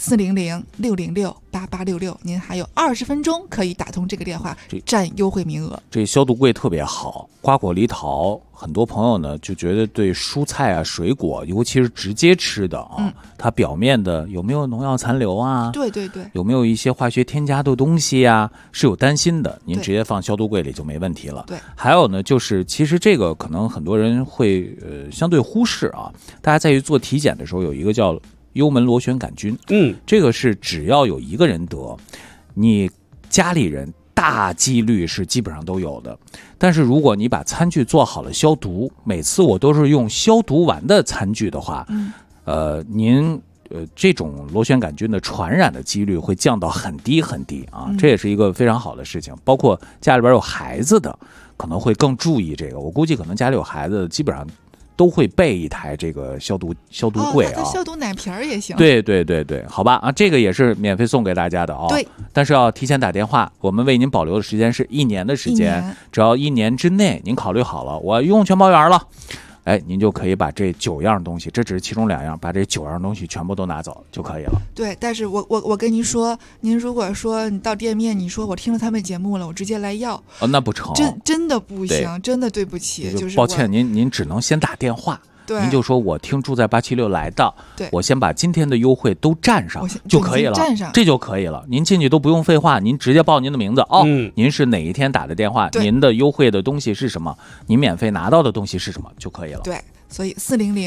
400-606-8866，您还有20分钟可以打通这个电话，占优惠名额。 这消毒柜特别好，瓜果梨桃，很多朋友呢就觉得对蔬菜啊、水果，尤其是直接吃的啊，它表面的有没有农药残留啊？ 对对对， 有没有一些化学添加的东西啊？是有担心的，您直接放消毒柜里就没问题了。 对， 还有呢，就是其实这个可能很多人会相对忽视啊，大家在于做体检的时候有一个叫幽门螺旋杆菌，这个是只要有一个人得，你家里人大几率是基本上都有的。但是如果你把餐具做好了消毒，每次我都是用消毒完的餐具的话，您这种螺旋杆菌的传染的几率会降到很低很低啊，这也是一个非常好的事情。包括家里边有孩子的可能会更注意这个，我估计可能家里有孩子基本上都会备一台这个消毒柜啊， 它消毒奶瓶也行。 对对对对，好吧啊，这个也是免费送给大家的哦。 对， 但是要提前打电话，我们为您保留的时间是1年的时间，只要1年之内您考虑好了，我用全包圆了，您就可以把这9样东西，这只是其中2样，把这9样东西全部都拿走就可以了。 对，但是我跟您说，您如果说你到店面，你说我听了他们节目了，我直接来要， 那不成， 真的不行，真的对不起，就是抱歉，您只能先打电话。您就说我听住在876来的，我先把今天的优惠都占上就可以了，这就可以了。您进去都不用废话，您直接报您的名字您是哪一天打的电话，您的优惠的东西是什么，您免费拿到的东西是什么就可以了。 对， 所以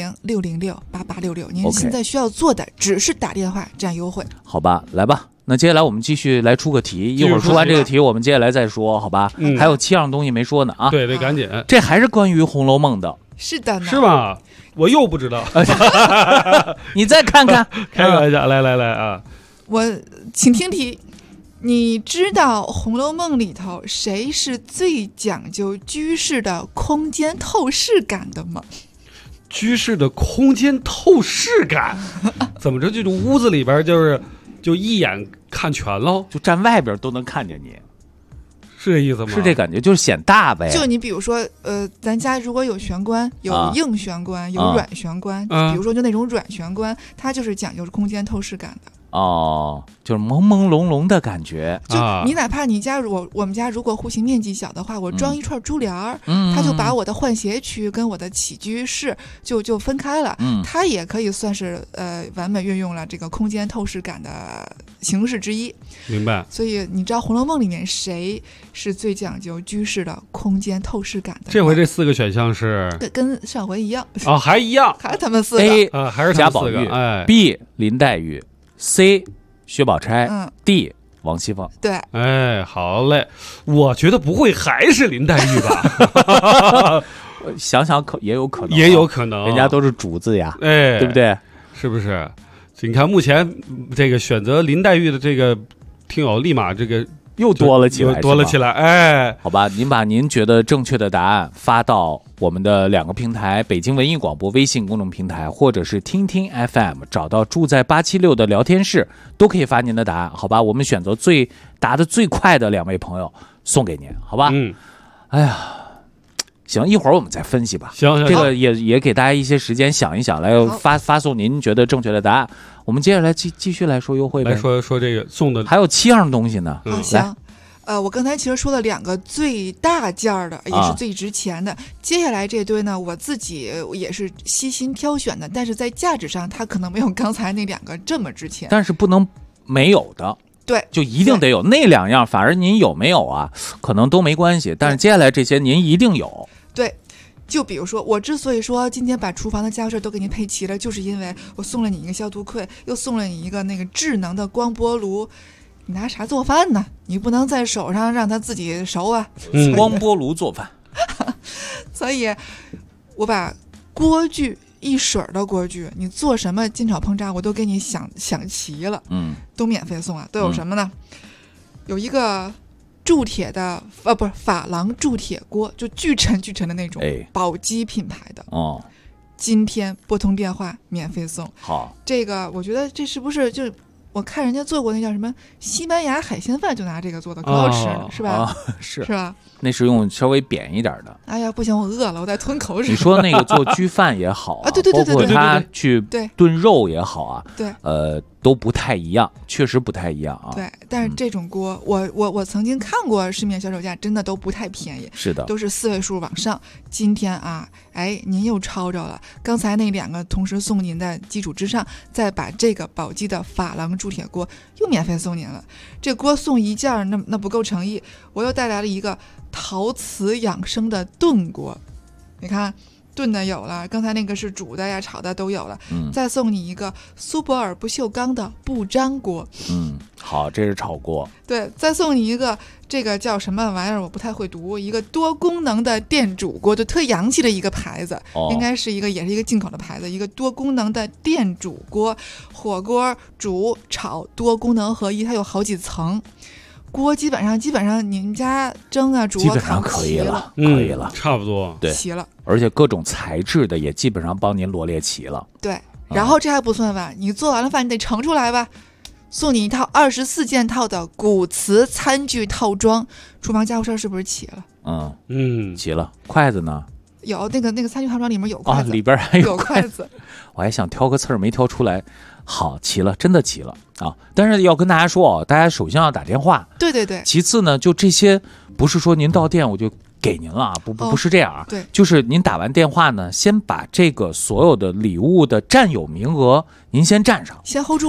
400-606-8866，您现在需要做的只是打电话占优惠。 好吧，来吧。那接下来我们继续来出个题，一会儿说完这个题，我们接下来再说，好吧？还有7样东西没说呢啊！ 对，得赶紧。 这还是关于《红楼梦》的。 是的呢。 是吗？我又不知道。 你再看看， 开玩笑，来啊！ 我请听题。你知道《红楼梦》里头谁是最讲究居室的空间透视感的吗？ 居室的空间透视感，怎么着？这种屋子里边就一眼看全喽， 就站外边都能看见你， 是这意思吗？ 是这感觉，就是显大呗。 就你比如说，咱家如果有玄关，有硬玄关，有软玄关，比如说就那种软玄关，它就是讲究空间透视感的。 哦，就是朦朦胧胧的感觉。 就你哪怕你家我们家如果户型面积小的话，我装一串珠帘儿，它就把我的换鞋区跟我的起居室就分开了。它也可以算是完美运用了这个空间透视感的形式之一。 明白。 所以你知道《红楼梦》里面谁是最讲究居室的空间透视感的？ 这回这4个选项是跟上回一样啊，还一样， 还是他们4 个啊，还是贾宝玉，B 林黛玉，C 薛宝钗，D 王熙凤。 对， 哎，好嘞，我觉得不会还是林黛玉吧？ 想想也有可能， 也有可能， 人家都是主子呀， 哎， 对不对？ 是不是？你看目前这个选择林黛玉的这个听友，立马这个又多了起来， 哎， 好吧，您把您觉得正确的答案发到我们的2个平台，北京文艺广播微信公众平台，或者是听听 FM， 找到住在876的聊天室，都可以发您的答案，好吧？我们选择答得最快的2位朋友送给您，好吧？哎呀，行，一会儿我们再分析吧。 行， 这个也给大家一些时间想一想，来发送您觉得正确的答案。我们接下来继续来说优惠呗， 来说这个送的， 还有7样东西呢。 行。我刚才其实说了2个最大件的，也是最值钱的。接下来这堆呢，我自己也是悉心挑选的，但是在价值上它可能没有刚才那2个这么值钱。 但是不能没有的， 对， 就一定得有。那2样，反而您有没有啊，可能都没关系。但是接下来这些您一定有。 对。就比如说，我之所以说今天把厨房的家务事都给您配齐了，就是因为我送了你一个消毒柜，又送了你一个那个智能的光波炉。你拿啥做饭呢？你不能在手上让它自己熟啊。 光波炉做饭。 所以我把锅具一水的锅具，你做什么煎炒烹炸我都给你想齐了。都免费送啊。都有什么呢？有一个铸铁的不是珐琅铸铁锅，就巨沉的那种，宝鸡品牌的。今天拨通电话免费送。 好， 这个我觉得这是不是就我看人家做过那叫什么西班牙海鲜饭，就拿这个做的，可好吃了，是吧？ 是吧？ 那是用稍微扁一点的。 哎呀，不行，我饿了，我在吞口水。 你说那个做焗饭也好啊， 对， 包括他去炖肉也好啊， 对， 都不太一样，确实不太一样啊。 对，但是这种锅，我曾经看过市面销售价，真的都不太便宜， 是的， 都是4位数往上。今天啊，您又抄着了，刚才那2个同时送您的基础之上，再把这个宝鸡的珐琅铸铁锅又免费送您了。这锅送1件，那不够诚意，我又带来了一个陶瓷养生的炖锅，你看。炖的有了，刚才那个是煮的呀、炒的都有了，再送你一个苏泊尔不锈钢的不粘锅。 好，这是炒锅。 对，再送你一个这个叫什么玩意儿，我不太会读，一个多功能的电煮锅，就特洋气的一个牌子，应该是也是一个进口的牌子，一个多功能的电煮锅，火锅煮炒多功能合一，它有好几层。锅基本上你们家蒸啊煮啊基本上可以了，可以了， 差不多， 对， 齐了。 而且各种材质的也基本上帮您罗列齐了。 对，然后这还不算完，你做完了饭你得盛出来吧，送你一套24件套的古瓷餐具套装，厨房家务事是不是齐了？ 齐了。筷子呢？ 有那个餐具套装里面有筷子， 里边还有筷子。 我还想挑个刺儿没挑出来。好，齐了，真的齐了啊！但是要跟大家说大家首先要打电话。 对对对。 其次呢，就这些不是说您到店我就给您了，不是这样啊。 对。 就是您打完电话呢，先把这个所有的礼物的占有名额您先占上， 先 hold 住了。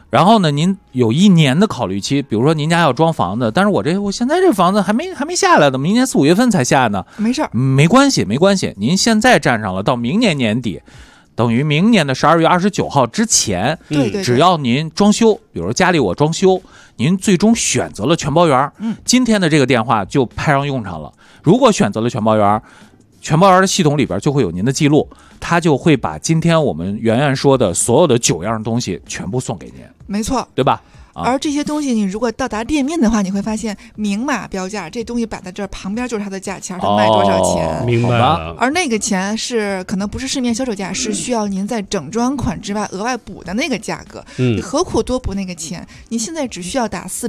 然后呢，您有1年的考虑期，比如说您家要装房子，但是我现在这房子还没下来呢，明年4、5月份才下呢。 没事儿， 没关系，您现在占上了，到明年年底，等于明年的12月29号之前， 对， 只要您装修，比如说家里我装修，您最终选择了全包圆，今天的这个电话就派上用场了。如果选择了全包圆，全包圆的系统里边就会有您的记录，它就会把今天我们圆圆说的所有的9样东西全部送给您。 没错， 对吧？ 而这些东西你如果到达店面的话，你会发现明码标价，这东西摆在这儿旁边就是它的价钱，它卖多少钱。 明白了。 而那个钱是可能不是市面销售价，是需要您在整装款之外额外补的那个价格。你何苦多补那个钱？你现在只需要打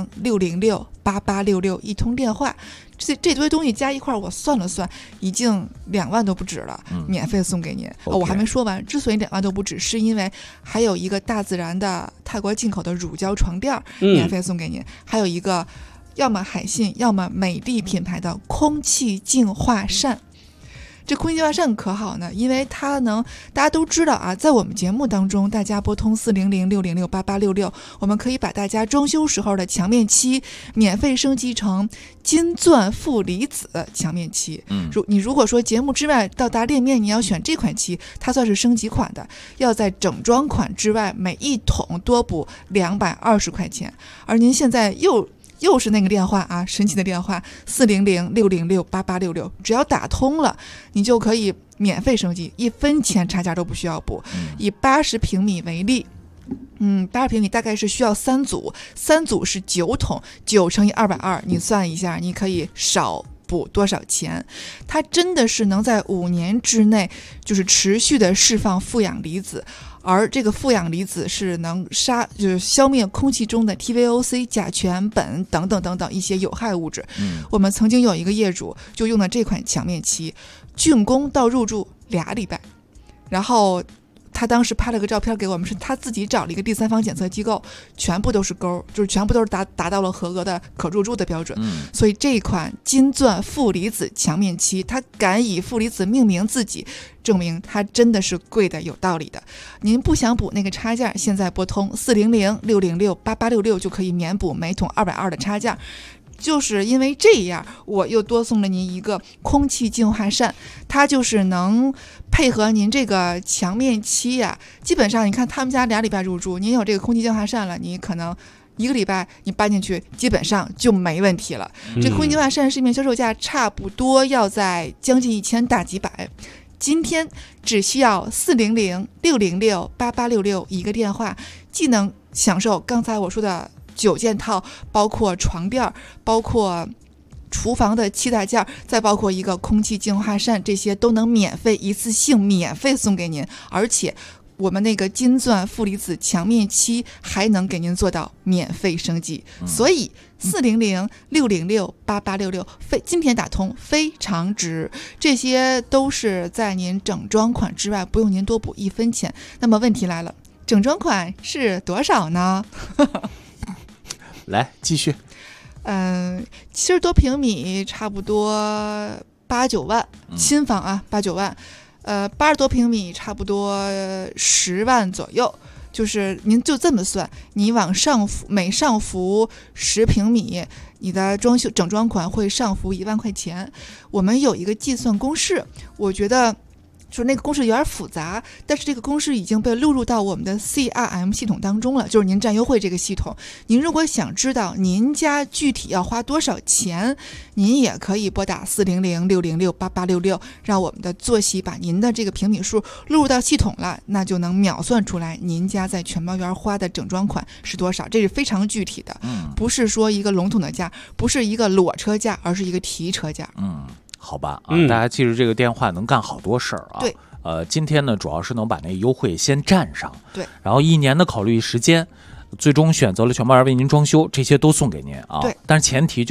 400-606-8866一通电话，这堆东西加一块，我算了算，已经2万都不止了，免费送给您。我还没说完，之所以2万都不止，是因为还有一个大自然的泰国进口的乳胶床垫免费送给您，还有一个要么海信要么美的品牌的空气净化扇。这空气净化扇可好呢，因为它能，大家都知道啊，在我们节目当中，大家拨通400-606-8866，我们可以把大家装修时候的墙面漆免费升级成金钻负离子墙面漆。你如果说节目之外到达店面你要选这款漆，它算是升级款的，要在整装款之外每一桶多补220块钱。而您现在又是那个电话啊，神奇的电话400-606-8866，只要打通了，你就可以免费升级，1分钱差价都不需要补。以80平米为例，80平米大概是需要3组，3组是9桶，9乘以220，你算一下，你可以少补多少钱？它真的是能在5年之内，就是持续的释放负氧离子。而这个负氧离子是能就是消灭空气中的 TVOC、甲醛、苯等等一些有害物质。我们曾经有一个业主就用了这款墙面漆，竣工到入住2礼拜，然后他当时拍了个照片给我们，是他自己找了一个第三方检测机构，全部都是勾，就是全部都是达到了合格的可入住的标准。所以这款金钻负离子墙面漆，它敢以负离子命名自己，证明它真的是贵的有道理的。您不想补那个差价，现在拨通400-606-8866就可以免补每桶220的差价。就是因为这样，我又多送了您一个空气净化扇，它就是能配合您这个墙面漆呀。基本上你看他们家2礼拜入住，您有这个空气净化扇了，你可能1个礼拜你搬进去基本上就没问题了。这空气净化扇市面销售价差不多要在将近1000大几百，今天只需要400-606-8866一个电话，既能享受刚才我说的9件套，包括床垫，包括厨房的7大件，再包括一个空气净化扇，这些都能免费一次性免费送给您。而且我们那个金钻负离子墙面漆还能给您做到免费升级。所以400-606-8866今天打通非常值，这些都是在您整装款之外，不用您多补1分钱。那么问题来了，整装款是多少呢？ 来继续。 70多平米差不多8、9万，新房啊8、9万，80多平米差不多10万左右。就是您就这么算，你往上浮，每上浮10平米，你的装修整装款会上浮1万块钱。我们有一个计算公式，我觉得就是那个公式有点复杂，但是这个公式已经被录入到我们的 CRM 系统当中了，就是您占优惠这个系统。您如果想知道您家具体要花多少钱，您也可以拨打400-606-8866，让我们的坐席把您的这个平米数录入到系统了，那就能秒算出来您家在全包园花的整装款是多少。这是非常具体的，不是说一个笼统的价，不是一个裸车价，而是一个提车价。 好吧大家记住这个电话能干好多事儿啊。 对， 今天呢主要是能把那个优惠先占上， 对， 然后1年的考虑时间，最终选择了全包园为您装修，这些都送给您啊。 对， 但是前提就是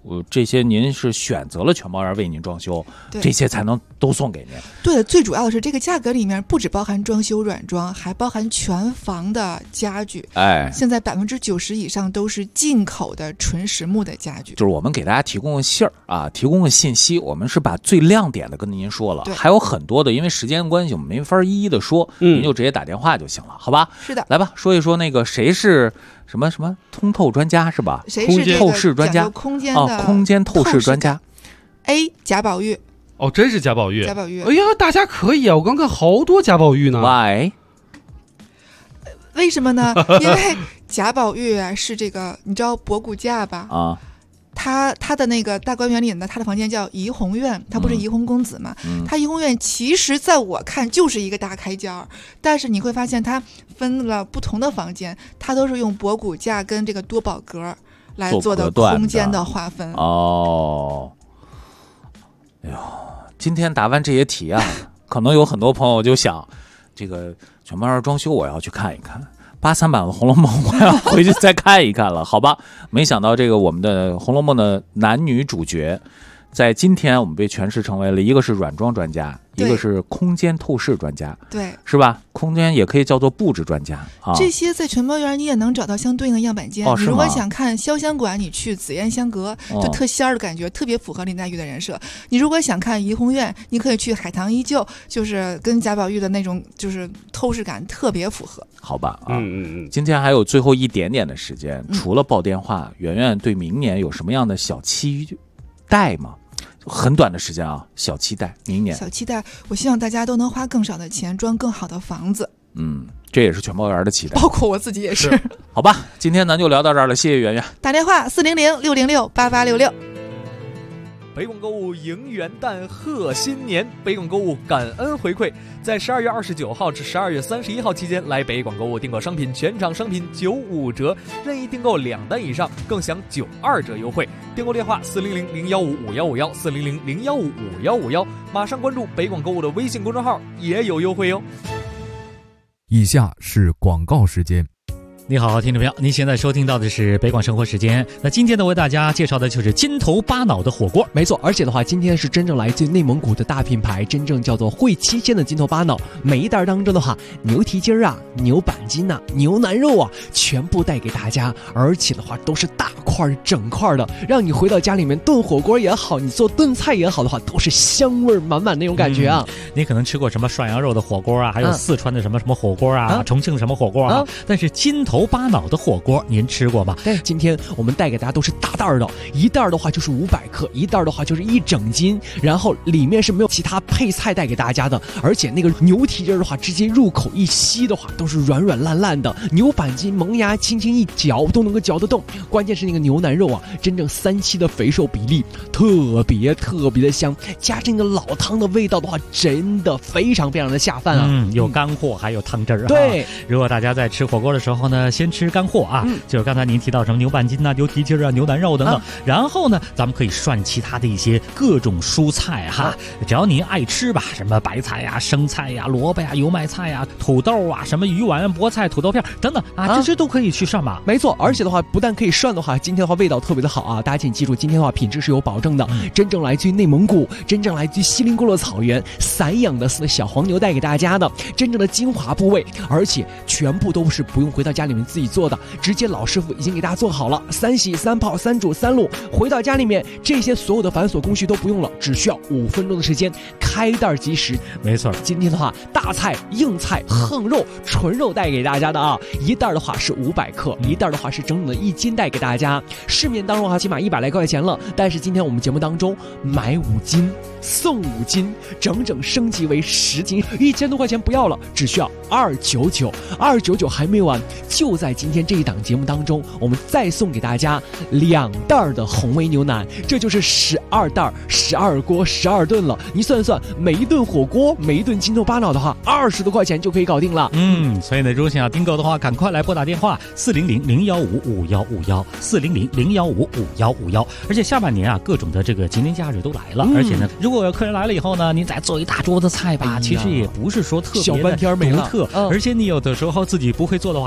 这些您是选择了全包园为您装修，这些才能都送给您。 对，最主要的是这个价格里面不只包含装修软装，还包含全房的家具。现在90%以上都是进口的纯实木的家具。 就是我们给大家提供个信儿啊，提供个信息，我们是把最亮点的跟您说了，还有很多的，因为时间关系我们没法一一的说，您就直接打电话就行了，好吧？ 是的， 来吧，说一说那个谁是什么通透专家是吧？ 谁是这个透视专家？ 空间的空间透视专家。 A 贾宝玉。 哦，真是贾宝玉。 贾宝玉。 哎呀，大家可以啊！我刚看好多贾宝玉呢。 Why？ 为什么呢？因为贾宝玉是这个，你知道博古架吧？ 啊。 他的那个大观园里的他的房间叫怡红院，他不是怡红公子嘛？他怡红院其实在我看就是一个大开间儿，但是你会发现他分了不同的房间，他都是用博古架跟这个多宝格来做的空间的划分。 哦，哎呦，今天答完这些题啊，可能有很多朋友就想，这个全包园装修我要去看一看。83版的《红楼梦》，我要回去再看一看了，好吧？没想到这个我们的《红楼梦》的男女主角，在今天我们被诠释成为了一个是软装专家，一个是空间透视专家， 对， 是吧？空间也可以叫做布置专家啊。 这些在全包园你也能找到相对应的样板间。你如果想看潇湘馆，你去紫烟香阁，就特仙儿的感觉，特别符合林黛玉的人设。你如果想看怡红院，你可以去海棠依旧，就是跟贾宝玉的那种就是透视感特别符合。 好吧啊，今天还有最后一点点的时间，除了报电话，圆圆对明年有什么样的小期待吗？很短的时间啊，小期待，明年小期待，我希望大家都能花更少的钱装更好的房子。 这也是全包园的期待， 包括我自己也是。 好吧，今天咱就聊到这儿了，谢谢圆圆。 打电话400-606-8866。 北广购物迎元旦贺新年，北广购物感恩回馈，在12月29号至12月31号期间来北广购物订购商品，全场商品95折，任意订购2单以上更享92折优惠。订购电话400-015-5151，400-015-5151，马上关注北广购物的微信公众号，也有优惠哟。 以下是广告时间。 你好，听众朋友，您现在收听到的是北广生活时间。那今天呢，为大家介绍的就是金头巴脑的火锅。 没错，而且的话，今天是真正来自内蒙古的大品牌，真正叫做会七鲜的金头巴脑。每一袋当中的话，牛蹄筋啊、牛板筋啊、牛腩肉啊，全部带给大家，而且的话都是大块整块的，让你回到家里面炖火锅也好，你做炖菜也好的话，都是香味满满那种感觉啊。 你可能吃过什么涮羊肉的火锅啊，还有四川的什么火锅啊，重庆什么火锅啊，但是金头巴脑的火锅您吃过吗？ 对，今天我们带给大家都是大袋的，一袋的话就是500克，一袋的话就是1整斤，然后里面是没有其他配菜带给大家的，而且那个牛蹄筋的话，直接入口一吸的话都是软软烂烂的，牛板筋萌芽轻轻一嚼都能够嚼得动，关键是那个牛腩肉啊，真正3期的肥瘦比例特别的香，加上那个老汤的味道的话，真的非常的下饭啊。 有干货还有汤汁儿。 对， 如果大家在吃火锅的时候呢，先吃干货啊，就是刚才您提到什么牛板筋啊、牛蹄筋啊、牛腩肉等等，然后呢，咱们可以涮其他的一些各种蔬菜哈，只要您爱吃吧，什么白菜呀、生菜呀、萝卜呀、油麦菜呀、土豆啊、什么鱼丸、菠菜、土豆片等等啊，这些都可以去涮吧。 没错，而且的话，不但可以涮的话，今天的话味道特别的好啊，大家请记住，今天的话品质是有保证的，真正来自于内蒙古，真正来自于锡林郭勒草原散养的小黄牛带给大家的真正的精华部位，而且全部都是不用回到家里面自己做的，直接老师傅已经给大家做好了，3洗3泡3煮3卤，回到家里面这些所有的繁琐工序都不用了，只需要5分钟的时间，开袋即食。 没错， 今天的话，大菜、硬菜、横肉、纯肉带给大家的啊，一袋的话是500克，一袋的话是整整的1斤带给大家。市面当中的话起码100来块钱了，但是今天我们节目当中买5斤送5斤，整整升级为10斤，1000多块钱不要了，只需要299还没完，就在今天这一档节目当中，我们再送给大家2袋的红煨牛腩，这就是12袋12锅12顿了。你算算，每一顿火锅，每一顿金头巴脑的话，20多块钱就可以搞定了。 所以呢，如果想要订购的话，赶快来拨打电话400-015-5151，400-015-5151。而且下半年啊，各种的这个节年假日都来了，而且呢，如果有客人来了以后呢，您再做一大桌子菜吧，其实也不是说特别的小半天没了独特，而且你有的时候自己不会做的话还挺麻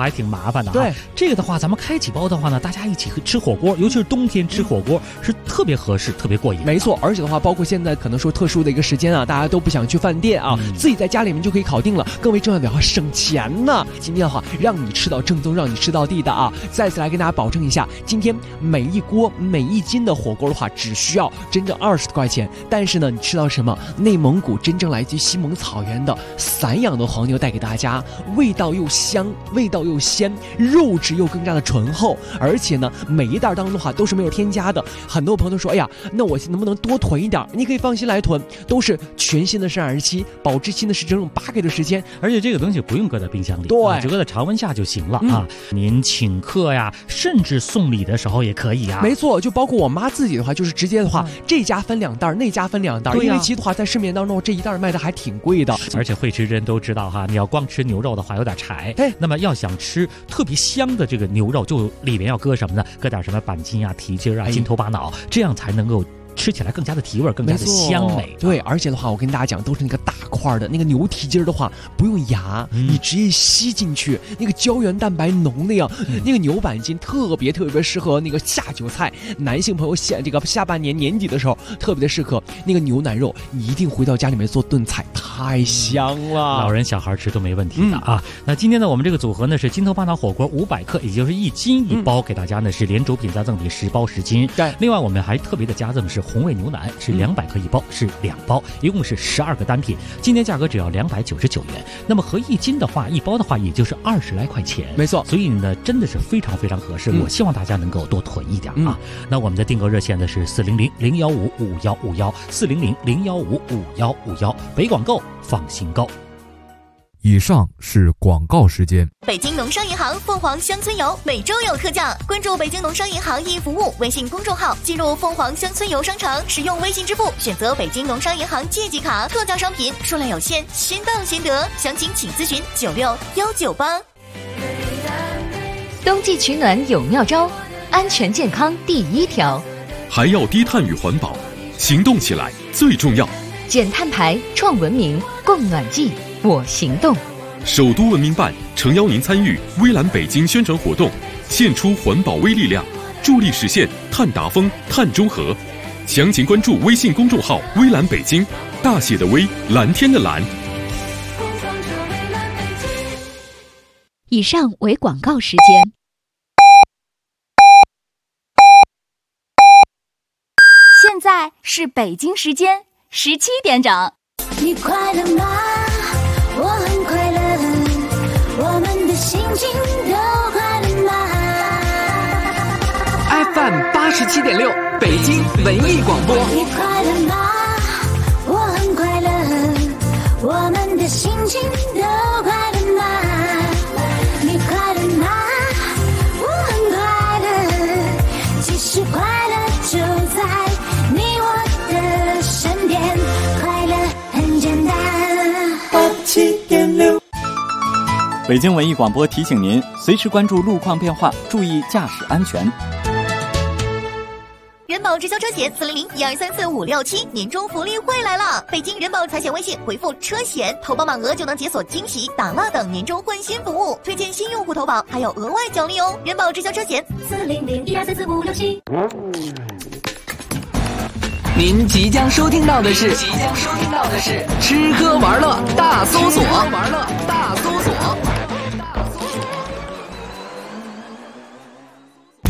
麻烦的。 对， 这个的话，咱们开几包的话呢，大家一起吃火锅，尤其是冬天吃火锅是特别合适、特别过瘾。 没错，而且的话，包括现在可能说特殊的一个时间啊，大家都不想去饭店啊，自己在家里面就可以烤定了。更为重要的话，省钱呢。今天的话，让你吃到正宗，让你吃到地的啊！再次来跟大家保证一下，今天每一锅每一斤的火锅的话，只需要真正20多块钱。但是呢，你吃到什么？内蒙古真正来自于西蒙草原的散养的黄牛带给大家，味道又香，味道又鲜，肉质又更加的醇厚，而且呢，每一袋当中的话都是没有添加的。很多朋友都说，哎呀，那我能不能多囤一点？你可以放心来囤，都是全新的生产日期，保质期呢是整整8个月的时间， 而且这个东西不用搁在冰箱里， 对， 就搁在常温下就行了啊。您请客呀，甚至送礼的时候也可以啊。 没错，就包括我妈自己的话，就是直接的话，这家分2袋，那家分2袋，因为其实的话在市面当中这一袋卖的还挺贵的， 而且会吃人都知道哈，你要光吃牛肉的话有点柴，那么要想吃特别香的这个牛肉，就里面要搁什么呢？搁点什么板筋啊、蹄筋啊、筋头巴脑，这样才能够吃起来更加的提味，更加的香美。 对，而且的话，我跟大家讲，都是那个大块的那个牛蹄筋的话，不用牙，你直接吸进去，那个胶原蛋白浓的呀，那个牛板筋特别适合那个下酒菜。男性朋友下半年年底的时候，特别的适合那个牛腩肉，你一定回到家里面做炖菜，太香了， 老人小孩吃都没问题的啊。那今天呢，我们这个组合呢是筋头巴脑火锅500克，也就是1斤1包，给大家呢是连轴品再赠品10包10斤。 对， 另外我们还特别的加赠是红味牛腩，是200克1包，是2包，一共是12个单品，今天价格只要299元。那么合1斤的话，1包的话也就是20来块钱， 没错。 所以呢，真的是非常合适。我希望大家能够多囤一点啊。那我们的订购热线呢是400-015-5151，400-015-5151，北广购放心购。 以上是广告时间。 北京农商银行凤凰乡村游每周有特价，关注北京农商银行易服务微信公众号，进入凤凰乡村游商城，使用微信支付，选择北京农商银行借记卡，特价商品数量有限，先到先得，详情请咨询96198。 冬季取暖有妙招，安全健康第1条， 还要低碳与环保，行动起来最重要。 减碳排，创文明，共暖季，我行动。 首都文明办诚邀您参与微蓝北京宣传活动，献出环保微力量，助力实现碳达峰、碳中和。详情关注微信公众号微蓝北京，大写的微，蓝天的蓝。 以上为广告时间。 现在是北京时间17点整。 你快乐吗？我很快乐，我们的心情都快乐吗 ？FM 87.6，北京文艺广播。 你快乐吗？我很快乐，我们的心情都快乐吗？你快乐吗？我很快乐，其实快乐就在你我的身边，快乐很简单。87.6， 北京文艺广播提醒您，随时关注路况变化，注意驾驶安全。 人保直销车险400-1234-567年终福利会来了！北京人保财险微信回复车险，投保满额就能解锁惊喜、打蜡等年终换新服务，推荐新用户投保还有额外奖励哦！人保直销车险400-1234-567。 您即将收听到的是吃喝玩乐大搜索，